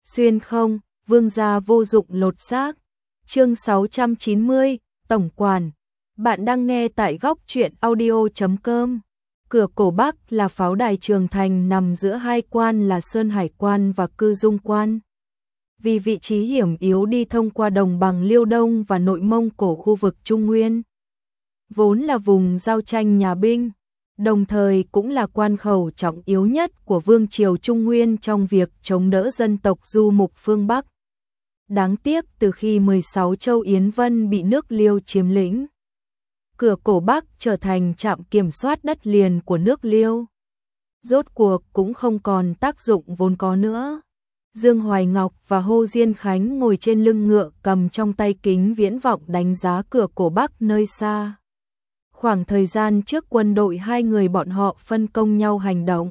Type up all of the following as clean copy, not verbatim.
Xuyên không, vương gia vô dụng lột xác. Chương 690, Tổng quản. Bạn đang nghe tại góc truyện audio.com. Cửa cổ Bắc là pháo đài trường thành nằm giữa hai quan là Sơn Hải quan và Cư Dung quan. Vì vị trí hiểm yếu đi thông qua đồng bằng Liêu Đông và Nội Mông Cổ khu vực Trung Nguyên, vốn là vùng giao tranh nhà binh, đồng thời cũng là quan khẩu trọng yếu nhất của Vương triều Trung Nguyên trong việc chống đỡ dân tộc du mục phương Bắc. Đáng tiếc từ khi 16 châu Yến Vân bị nước Liêu chiếm lĩnh, cửa cổ Bắc trở thành trạm kiểm soát đất liền của nước Liêu, rốt cuộc cũng không còn tác dụng vốn có nữa. Dương Hoài Ngọc và Hồ Diên Khánh ngồi trên lưng ngựa cầm trong tay kính viễn vọng đánh giá cửa cổ Bắc nơi xa. Khoảng thời gian trước quân đội hai người bọn họ phân công nhau hành động.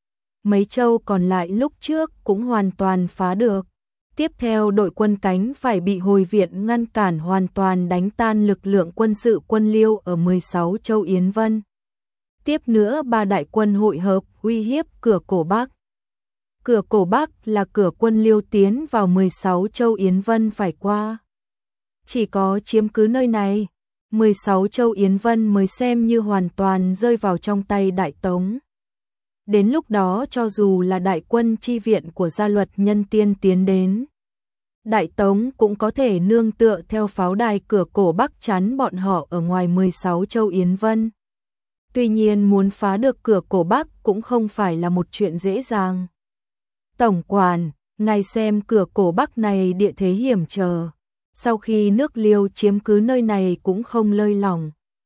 Mấy châu còn lại lúc trước cũng hoàn toàn phá được. Tiếp theo đội quân cánh phải bị hồi viện ngăn cản hoàn toàn đánh tan lực lượng quân sự quân Liêu ở 16 châu Yến Vân. Tiếp nữa ba đại quân hội hợp uy hiếp cửa cổ Bắc. Cửa cổ Bắc là cửa quân Liêu tiến vào 16 châu Yến Vân phải qua. Chỉ có chiếm cứ nơi này, 16 châu Yến Vân mới xem như hoàn toàn rơi vào trong tay Đại Tống. Đến lúc đó cho dù là đại quân chi viện của Gia Luật Nhân Tiên tiến đến, Đại Tống cũng có thể nương tựa theo pháo đài cửa cổ Bắc chắn bọn họ ở ngoài 16 châu Yến Vân. Tuy nhiên muốn phá được cửa cổ Bắc cũng không phải là một chuyện dễ dàng. Tổng quản, ngài xem cửa cổ Bắc này địa thế hiểm trở. Sau khi nước Liêu chiếm cứ nơi này cũng không lơi lỏng.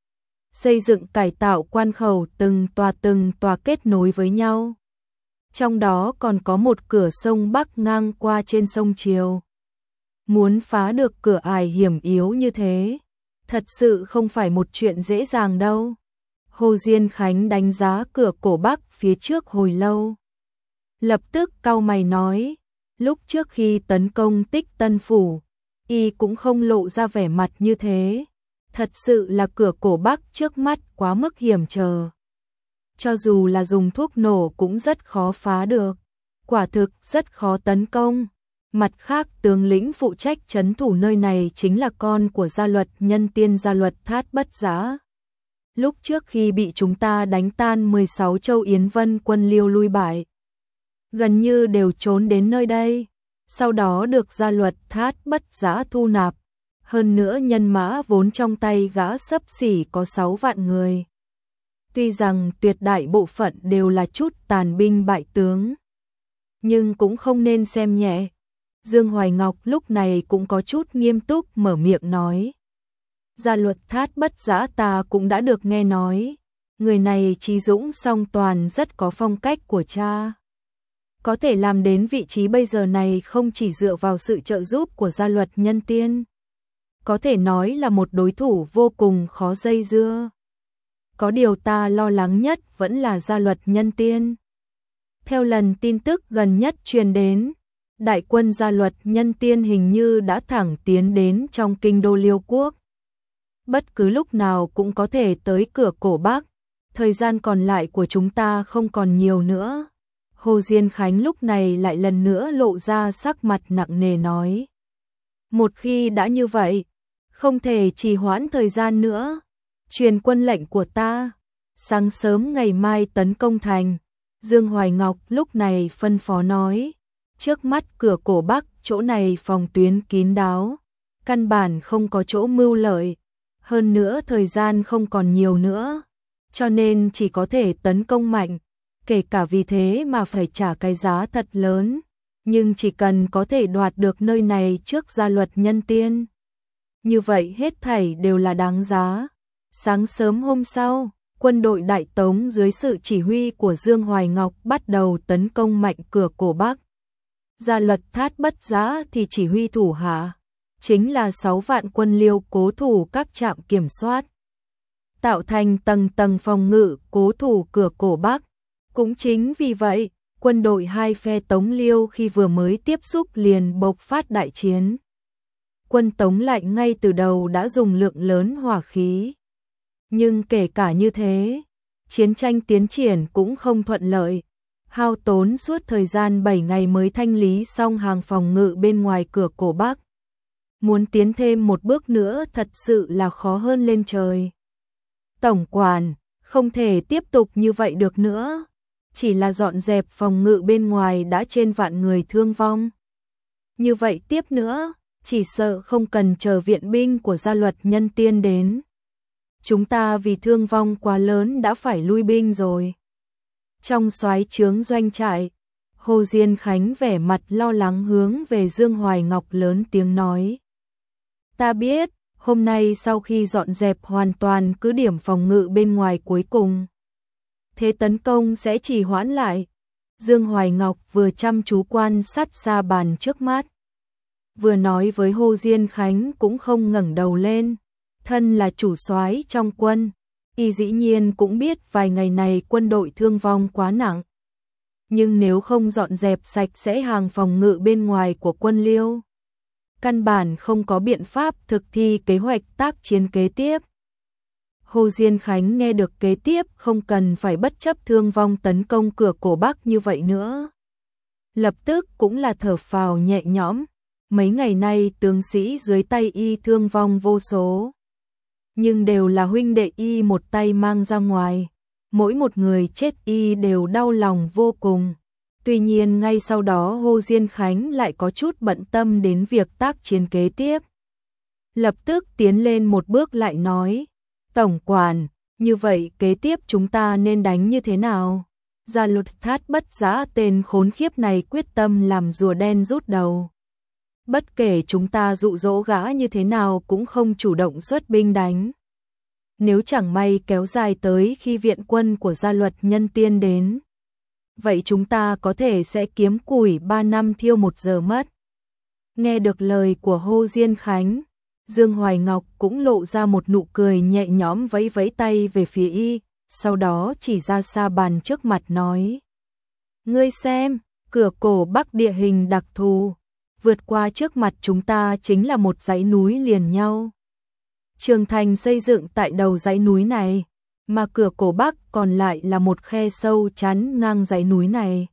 Xây dựng cải tạo quan khẩu từng tòa kết nối với nhau. Trong đó còn có một cửa sông Bắc ngang qua trên sông Triều. Muốn phá được cửa ải hiểm yếu như thế, thật sự không phải một chuyện dễ dàng đâu. Hồ Diên Khánh đánh giá cửa cổ Bắc phía trước hồi lâu. Lập tức cau mày nói, lúc trước khi tấn công Tích Tân Phủ, y cũng không lộ ra vẻ mặt như thế. Thật sự là cửa cổ Bắc trước mắt quá mức hiểm trở. Cho dù là dùng thuốc nổ cũng rất khó phá được. Quả thực rất khó tấn công. Mặt khác tướng lĩnh phụ trách trấn thủ nơi này chính là con của Gia Luật Nhân Tiên Gia Luật Thát Bất Giá. Lúc trước khi bị chúng ta đánh tan 16 châu Yến Vân quân Liêu lui bại, gần như đều trốn đến nơi đây. Sau đó được Gia Luật Thát Bất Giá thu nạp. Hơn nữa nhân mã vốn trong tay gã xấp xỉ có 6 vạn người. Tuy rằng tuyệt đại bộ phận đều là chút tàn binh bại tướng, nhưng cũng không nên xem nhẹ. Dương Hoài Ngọc lúc này cũng có chút nghiêm túc mở miệng nói. Gia Luật Thát Bất Giá ta cũng đã được nghe nói. Người này trí dũng song toàn rất có phong cách của cha. Có thể làm đến vị trí bây giờ này không chỉ dựa vào sự trợ giúp của Gia Luật Nhân Tiên. Có thể nói là một đối thủ vô cùng khó dây dưa. Có điều ta lo lắng nhất vẫn là Gia Luật Nhân Tiên. Theo lần tin tức gần nhất truyền đến, đại quân Gia Luật Nhân Tiên hình như đã thẳng tiến đến trong kinh đô Liêu Quốc. Bất cứ lúc nào cũng có thể tới cửa cổ Bắc, thời gian còn lại của chúng ta không còn nhiều nữa. Hồ Diên Khánh lúc này lại lần nữa lộ ra sắc mặt nặng nề nói. Một khi đã như vậy, không thể trì hoãn thời gian nữa. Truyền quân lệnh của ta, sáng sớm ngày mai tấn công thành. Dương Hoài Ngọc lúc này phân phó nói. Trước mắt cửa cổ Bắc chỗ này phòng tuyến kín đáo, căn bản không có chỗ mưu lợi. Hơn nữa thời gian không còn nhiều nữa, cho nên chỉ có thể tấn công mạnh. Kể cả vì thế mà phải trả cái giá thật lớn, nhưng chỉ cần có thể đoạt được nơi này trước Gia Luật Nhân Tiên, như vậy hết thảy đều là đáng giá. Sáng sớm hôm sau, quân đội Đại Tống dưới sự chỉ huy của Dương Hoài Ngọc bắt đầu tấn công mạnh cửa cổ Bắc. Gia Luật Thát Bất Giá thì chỉ huy thủ hạ, chính là 6 vạn quân Liêu cố thủ các trạm kiểm soát, tạo thành tầng tầng phòng ngự cố thủ cửa cổ Bắc. Cũng chính vì vậy, quân đội hai phe Tống Liêu khi vừa mới tiếp xúc liền bộc phát đại chiến. Quân Tống lạnh ngay từ đầu đã dùng lượng lớn hỏa khí. Nhưng kể cả như thế, chiến tranh tiến triển cũng không thuận lợi. hao tốn suốt thời gian 7 ngày mới thanh lý xong hàng phòng ngự bên ngoài cửa cổ Bắc. Muốn tiến thêm một bước nữa thật sự là khó hơn lên trời. Tổng quản, không thể tiếp tục như vậy được nữa. Chỉ là dọn dẹp phòng ngự bên ngoài đã trên vạn người thương vong. Như vậy tiếp nữa, chỉ sợ không cần chờ viện binh của gia luật nhân tiên đến. Chúng ta vì thương vong quá lớn đã phải lui binh rồi. Trong soái trướng doanh trại, Hồ Diên Khánh vẻ mặt lo lắng hướng về Dương Hoài Ngọc lớn tiếng nói. Ta biết, hôm nay sau khi dọn dẹp hoàn toàn cứ điểm phòng ngự bên ngoài cuối cùng, thế tấn công sẽ trì hoãn lại. Dương Hoài Ngọc vừa chăm chú quan sát sa bàn trước mắt, vừa nói với Hồ Diên Khánh cũng không ngẩng đầu lên. Thân là chủ soái trong quân, y dĩ nhiên cũng biết vài ngày này quân đội thương vong quá nặng. Nhưng nếu không dọn dẹp sạch sẽ hàng phòng ngự bên ngoài của quân Liêu, căn bản không có biện pháp thực thi kế hoạch tác chiến kế tiếp. Hồ Diên Khánh nghe được kế tiếp không cần phải bất chấp thương vong tấn công cửa cổ Bắc như vậy nữa. Lập tức cũng là thở phào nhẹ nhõm, mấy ngày nay tướng sĩ dưới tay y thương vong vô số. Nhưng đều là huynh đệ y một tay mang ra ngoài, mỗi một người chết y đều đau lòng vô cùng. Tuy nhiên ngay sau đó Hồ Diên Khánh lại có chút bận tâm đến việc tác chiến kế tiếp. Lập tức tiến lên một bước lại nói, Tổng quản, như vậy kế tiếp chúng ta nên đánh như thế nào? Gia Luật Thát Bất Giã tên khốn khiếp này quyết tâm làm rùa đen rút đầu. Bất kể chúng ta dụ dỗ gã như thế nào cũng không chủ động xuất binh đánh. Nếu chẳng may kéo dài tới khi viện quân của gia luật nhân tiên đến, vậy chúng ta có thể sẽ kiếm củi 3 năm thiêu 1 giờ mất. Nghe được lời của Hồ Diên Khánh, Dương Hoài Ngọc cũng lộ ra một nụ cười nhẹ nhõm vẫy vẫy tay về phía y, sau đó chỉ ra sa bàn trước mặt nói. Ngươi xem, cửa cổ Bắc địa hình đặc thù, vượt qua trước mặt chúng ta chính là một dãy núi liền nhau. Trường thành xây dựng tại đầu dãy núi này, mà cửa cổ Bắc còn lại là một khe sâu chắn ngang dãy núi này.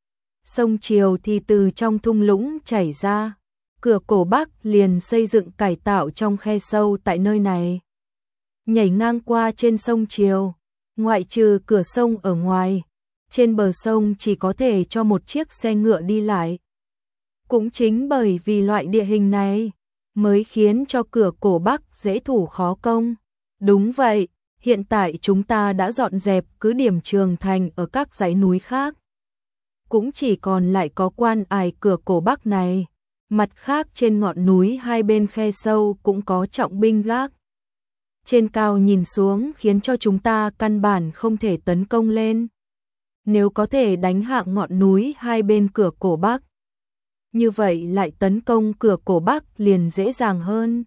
Sông Triều thì từ trong thung lũng chảy ra, cửa cổ Bắc liền xây dựng cải tạo trong khe sâu tại nơi này. Nhảy ngang qua trên sông Triều, ngoại trừ cửa sông ở ngoài, trên bờ sông chỉ có thể cho một chiếc xe ngựa đi lại. Cũng chính bởi vì loại địa hình này, mới khiến cho cửa cổ Bắc dễ thủ khó công. Đúng vậy, hiện tại chúng ta đã dọn dẹp cứ điểm trường thành ở các dãy núi khác. Cũng chỉ còn lại có quan ải cửa cổ Bắc này. Mặt khác trên ngọn núi hai bên khe sâu cũng có trọng binh gác. Trên cao nhìn xuống khiến cho chúng ta căn bản không thể tấn công lên. Nếu có thể đánh hạ ngọn núi hai bên cửa cổ Bắc, như vậy lại tấn công cửa cổ Bắc liền dễ dàng hơn.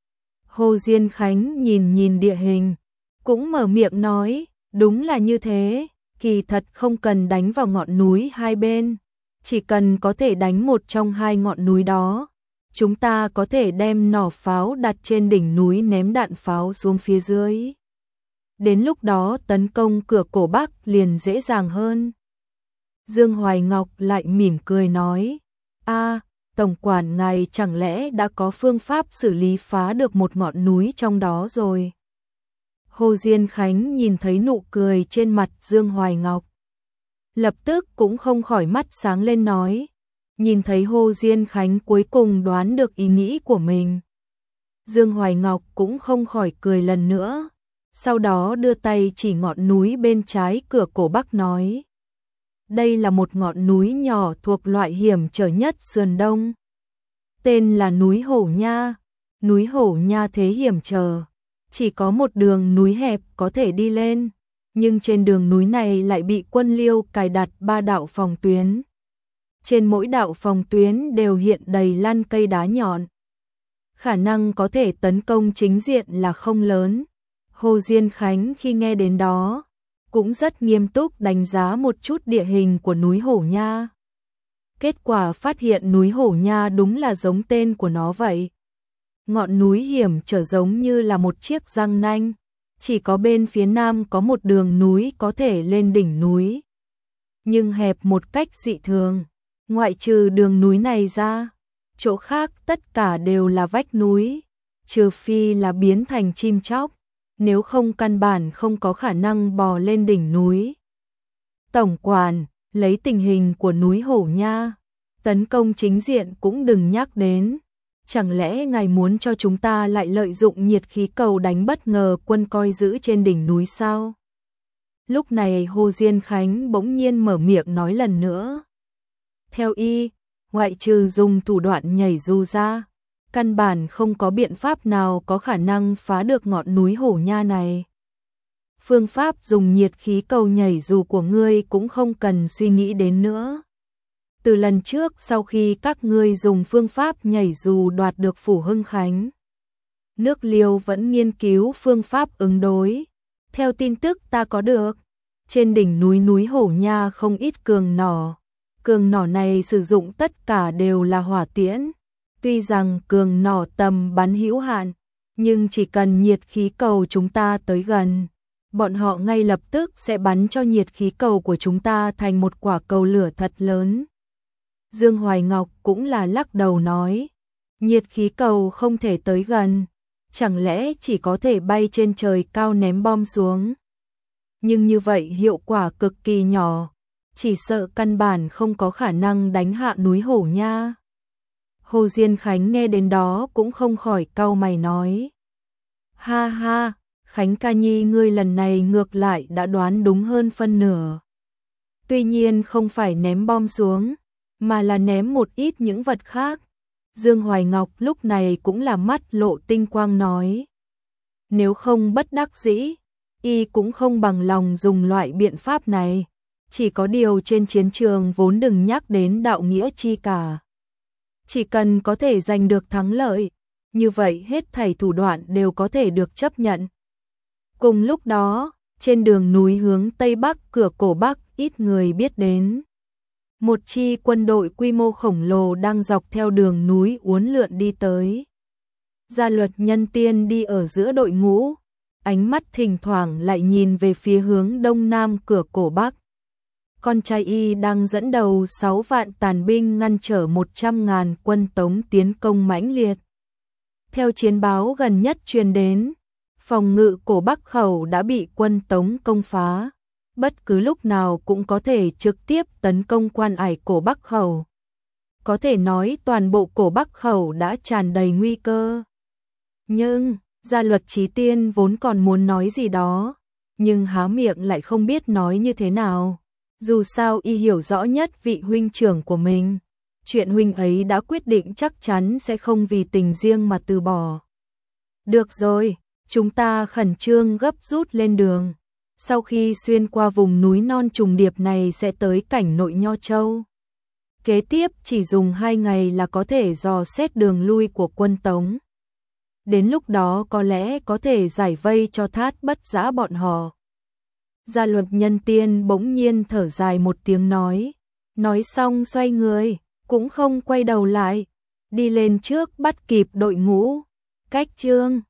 Hồ Diên Khánh nhìn địa hình, cũng mở miệng nói, đúng là như thế, kỳ thật không cần đánh vào ngọn núi hai bên, chỉ cần có thể đánh một trong hai ngọn núi đó, chúng ta có thể đem nỏ pháo đặt trên đỉnh núi ném đạn pháo xuống phía dưới. Đến lúc đó tấn công cửa cổ Bắc liền dễ dàng hơn. Dương Hoài Ngọc lại mỉm cười nói, Tổng quản ngài chẳng lẽ đã có phương pháp xử lý phá được một ngọn núi trong đó rồi. Hồ Diên Khánh nhìn thấy nụ cười trên mặt Dương Hoài Ngọc, lập tức cũng không khỏi mắt sáng lên nói, nhìn thấy Hồ Diên Khánh cuối cùng đoán được ý nghĩ của mình. Dương Hoài Ngọc cũng không khỏi cười lần nữa, sau đó đưa tay chỉ ngọn núi bên trái cửa cổ Bắc nói. Đây là một ngọn núi nhỏ thuộc loại hiểm trở nhất sườn đông. Tên là núi Hổ Nha. Núi Hổ Nha thế hiểm trở, chỉ có một đường núi hẹp có thể đi lên, nhưng trên đường núi này lại bị quân Liêu cài đặt 3 đạo phòng tuyến. Trên mỗi đạo phòng tuyến đều hiện đầy lăn cây đá nhọn. Khả năng có thể tấn công chính diện là không lớn. Hồ Diên Khánh khi nghe đến đó, cũng rất nghiêm túc đánh giá một chút địa hình của núi Hổ Nha. Kết quả phát hiện núi Hổ Nha đúng là giống tên của nó vậy. Ngọn núi hiểm trở giống như là một chiếc răng nanh, chỉ có bên phía nam có một đường núi có thể lên đỉnh núi. nhưng hẹp một cách dị thường. Ngoại trừ đường núi này ra, chỗ khác tất cả đều là vách núi, trừ phi là biến thành chim chóc, nếu không căn bản không có khả năng bò lên đỉnh núi. Tổng quản, lấy tình hình của núi Hổ Nha, tấn công chính diện cũng đừng nhắc đến. Chẳng lẽ ngài muốn cho chúng ta lại lợi dụng nhiệt khí cầu đánh bất ngờ quân coi giữ trên đỉnh núi sao? Lúc này Hồ Diên Khánh bỗng nhiên mở miệng nói lần nữa. Theo y, ngoại trừ dùng thủ đoạn nhảy dù ra, căn bản không có biện pháp nào có khả năng phá được ngọn núi Hổ Nha này. Phương pháp dùng nhiệt khí cầu nhảy dù của ngươi cũng không cần suy nghĩ đến nữa. Từ lần trước sau khi các ngươi dùng phương pháp nhảy dù đoạt được Phủ Hưng Khánh, nước Liêu vẫn nghiên cứu phương pháp ứng đối. Theo tin tức ta có được, trên đỉnh núi Hổ Nha không ít cường nỏ. Cường nỏ này sử dụng tất cả đều là hỏa tiễn. Tuy rằng cường nỏ tầm bắn hữu hạn, nhưng chỉ cần nhiệt khí cầu chúng ta tới gần, bọn họ ngay lập tức sẽ bắn cho nhiệt khí cầu của chúng ta thành một quả cầu lửa thật lớn. Dương Hoài Ngọc cũng là lắc đầu nói, nhiệt khí cầu không thể tới gần, chẳng lẽ chỉ có thể bay trên trời cao ném bom xuống. Nhưng như vậy hiệu quả cực kỳ nhỏ, chỉ sợ căn bản không có khả năng đánh hạ núi Hổ Nha. Hồ Diên Khánh nghe đến đó cũng không khỏi cau mày nói. Ha ha, Khánh ca nhi ngươi lần này ngược lại đã đoán đúng hơn phân nửa. Tuy nhiên không phải ném bom xuống, mà là ném một ít những vật khác. Dương Hoài Ngọc lúc này cũng là mắt lộ tinh quang nói. Nếu không bất đắc dĩ, y cũng không bằng lòng dùng loại biện pháp này. Chỉ có điều trên chiến trường vốn đừng nhắc đến đạo nghĩa chi cả. Chỉ cần có thể giành được thắng lợi, như vậy hết thảy thủ đoạn đều có thể được chấp nhận. Cùng lúc đó, trên đường núi hướng Tây Bắc cửa cổ Bắc ít người biết đến. Một chi quân đội quy mô khổng lồ đang dọc theo đường núi uốn lượn đi tới. Gia Luật Nhân Tiên đi ở giữa đội ngũ, ánh mắt thỉnh thoảng lại nhìn về phía hướng đông nam cửa cổ Bắc. Con trai y đang dẫn đầu 6 vạn tàn binh ngăn trở 100.000 quân Tống tiến công mãnh liệt. Theo chiến báo gần nhất truyền đến, phòng ngự cổ Bắc khẩu đã bị quân Tống công phá, bất cứ lúc nào cũng có thể trực tiếp tấn công quan ải cổ Bắc khẩu. Có thể nói toàn bộ cổ Bắc khẩu đã tràn đầy nguy cơ. Nhưng, Gia Luật Chí Tiên vốn còn muốn nói gì đó, nhưng há miệng lại không biết nói như thế nào. Dù sao y hiểu rõ nhất vị huynh trưởng của mình, chuyện huynh ấy đã quyết định chắc chắn sẽ không vì tình riêng mà từ bỏ. Được rồi, chúng ta khẩn trương gấp rút lên đường. Sau khi xuyên qua vùng núi non trùng điệp này sẽ tới cảnh nội Nho Châu. Kế tiếp chỉ dùng 2 ngày là có thể dò xét đường lui của quân Tống. Đến lúc đó có lẽ có thể giải vây cho Thát Bất Giã bọn họ. Gia Luật Nhân Tiên bỗng nhiên thở dài một tiếng nói xong xoay người, cũng không quay đầu lại, đi lên trước bắt kịp đội ngũ. Cách chương